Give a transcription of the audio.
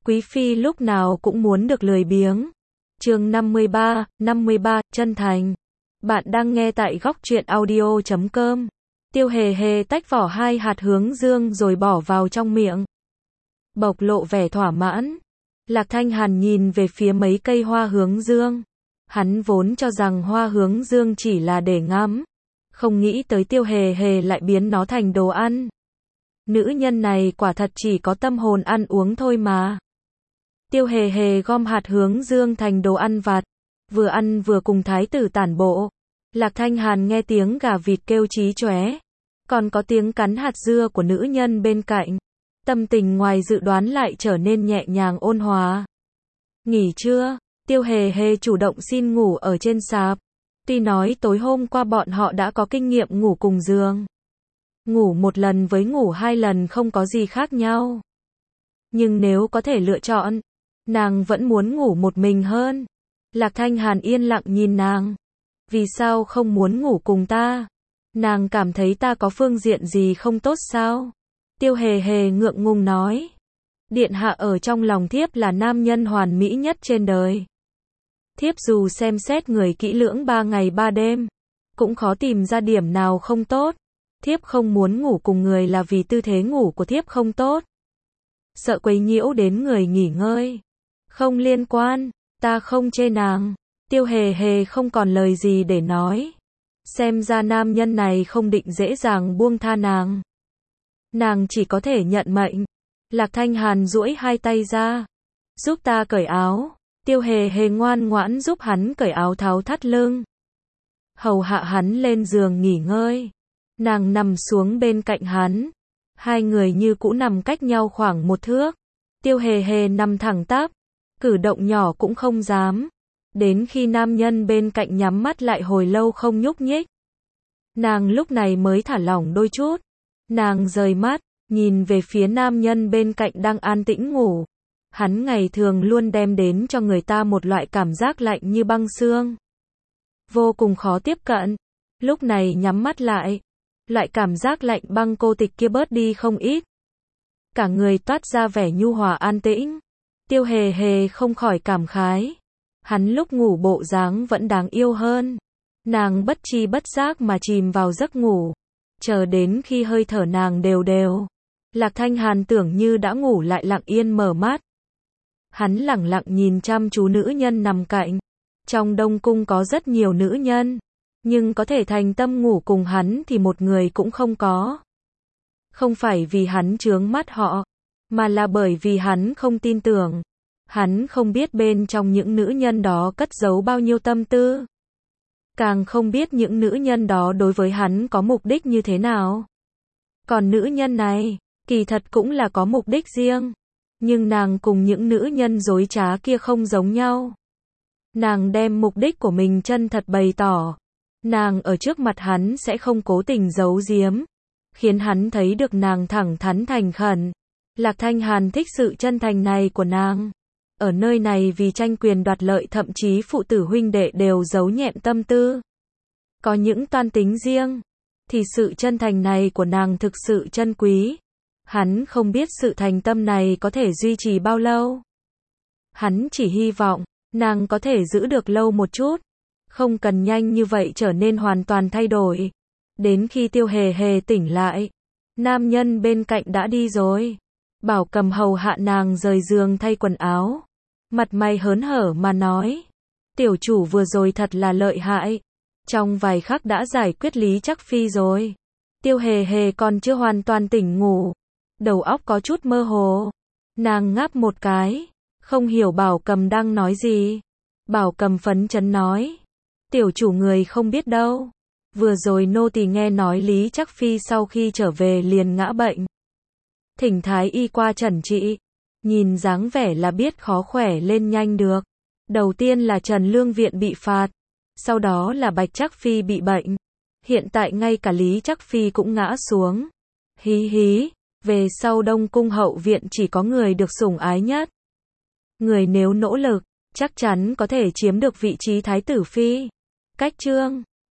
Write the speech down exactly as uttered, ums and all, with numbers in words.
Quý phi lúc nào cũng muốn được lười biếng. Chương năm mươi ba, năm mươi ba, chân thành. Bạn đang nghe tại góc truyện audio chấm com. Tiêu Hề Hề tách vỏ hai hạt hướng dương rồi bỏ vào trong miệng. Bộc lộ vẻ thỏa mãn. Lạc Thanh Hàn nhìn về phía mấy cây hoa hướng dương. Hắn vốn cho rằng hoa hướng dương chỉ là để ngắm. Không nghĩ tới Tiêu Hề Hề lại biến nó thành đồ ăn. Nữ nhân này quả thật chỉ có tâm hồn ăn uống thôi mà. Tiêu Hề Hề gom hạt hướng dương thành đồ ăn vặt. Vừa ăn vừa cùng thái tử tản bộ. Lạc Thanh Hàn nghe tiếng gà vịt kêu chí chóe. Còn có tiếng cắn hạt dưa của nữ nhân bên cạnh. Tâm tình ngoài dự đoán lại trở nên nhẹ nhàng ôn hòa. Nghỉ trưa, Tiêu Hề Hề chủ động xin ngủ ở trên sạp. Tuy nói tối hôm qua bọn họ đã có kinh nghiệm ngủ cùng giường. Ngủ một lần với ngủ hai lần không có gì khác nhau. Nhưng nếu có thể lựa chọn, nàng vẫn muốn ngủ một mình hơn. Lạc Thanh Hàn yên lặng nhìn nàng. Vì sao không muốn ngủ cùng ta? Nàng cảm thấy ta có phương diện gì không tốt sao? Tiêu Hề Hề ngượng ngùng nói. Điện hạ ở trong lòng thiếp là nam nhân hoàn mỹ nhất trên đời. Thiếp dù xem xét người kỹ lưỡng ba ngày ba đêm, cũng khó tìm ra điểm nào không tốt. Thiếp không muốn ngủ cùng người là vì tư thế ngủ của thiếp không tốt. Sợ quấy nhiễu đến người nghỉ ngơi. Không liên quan, ta không chê nàng. Tiêu Hề Hề không còn lời gì để nói. Xem ra nam nhân này không định dễ dàng buông tha nàng. Nàng chỉ có thể nhận mệnh. Lạc Thanh Hàn duỗi hai tay ra. Giúp ta cởi áo. Tiêu Hề Hề ngoan ngoãn giúp hắn cởi áo tháo thắt lưng. Hầu hạ hắn lên giường nghỉ ngơi. Nàng nằm xuống bên cạnh hắn. Hai người như cũ nằm cách nhau khoảng một thước. Tiêu Hề Hề nằm thẳng tắp. Cử động nhỏ cũng không dám. Đến khi nam nhân bên cạnh nhắm mắt lại hồi lâu không nhúc nhích. Nàng lúc này mới thả lỏng đôi chút. Nàng rời mắt, nhìn về phía nam nhân bên cạnh đang an tĩnh ngủ. Hắn ngày thường luôn đem đến cho người ta một loại cảm giác lạnh như băng xương. Vô cùng khó tiếp cận. Lúc này nhắm mắt lại. Loại cảm giác lạnh băng cô tịch kia bớt đi không ít. Cả người toát ra vẻ nhu hòa an tĩnh. Tiêu Hề Hề không khỏi cảm khái. Hắn lúc ngủ bộ dáng vẫn đáng yêu hơn. Nàng bất tri bất giác mà chìm vào giấc ngủ. Chờ đến khi hơi thở nàng đều đều. Lạc Thanh Hàn tưởng như đã ngủ lại lặng yên mở mắt. Hắn lẳng lặng nhìn chăm chú nữ nhân nằm cạnh. Trong Đông Cung có rất nhiều nữ nhân. Nhưng có thể thành tâm ngủ cùng hắn thì một người cũng không có. Không phải vì hắn chướng mắt họ. Mà là bởi vì hắn không tin tưởng. Hắn không biết bên trong những nữ nhân đó cất giấu bao nhiêu tâm tư. Càng không biết những nữ nhân đó đối với hắn có mục đích như thế nào. Còn nữ nhân này, kỳ thật cũng là có mục đích riêng. Nhưng nàng cùng những nữ nhân dối trá kia không giống nhau. Nàng đem mục đích của mình chân thật bày tỏ. Nàng ở trước mặt hắn sẽ không cố tình giấu giếm. Khiến hắn thấy được nàng thẳng thắn thành khẩn. Lạc Thanh Hàn thích sự chân thành này của nàng. Ở nơi này vì tranh quyền đoạt lợi thậm chí phụ tử huynh đệ đều giấu nhẹm tâm tư. Có những toan tính riêng. Thì sự chân thành này của nàng thực sự chân quý. Hắn không biết sự thành tâm này có thể duy trì bao lâu. Hắn chỉ hy vọng, nàng có thể giữ được lâu một chút. Không cần nhanh như vậy trở nên hoàn toàn thay đổi. Đến khi Tiêu Hề Hề tỉnh lại, nam nhân bên cạnh đã đi rồi. Bảo Cầm hầu hạ nàng rời giường thay quần áo. Mặt mày hớn hở mà nói. Tiểu chủ vừa rồi thật là lợi hại. Trong vài khắc đã giải quyết Lý Chắc Phi rồi. Tiêu Hề Hề còn chưa hoàn toàn tỉnh ngủ. Đầu óc có chút mơ hồ. Nàng ngáp một cái. Không hiểu Bảo Cầm đang nói gì. Bảo Cầm phấn chấn nói. Tiểu chủ người không biết đâu. Vừa rồi nô tỳ nghe nói Lý Chắc Phi sau khi trở về liền ngã bệnh. Thỉnh thái y qua chẩn trị. Nhìn dáng vẻ là biết khó khỏe lên nhanh được. Đầu tiên là Trần Lương Viện bị phạt. Sau đó là Bạch Chắc Phi bị bệnh. Hiện tại ngay cả Lý Chắc Phi cũng ngã xuống. Hí hí. Về sau Đông Cung hậu viện chỉ có người được sủng ái nhất. Người nếu nỗ lực, chắc chắn có thể chiếm được vị trí thái tử phi. Cách chương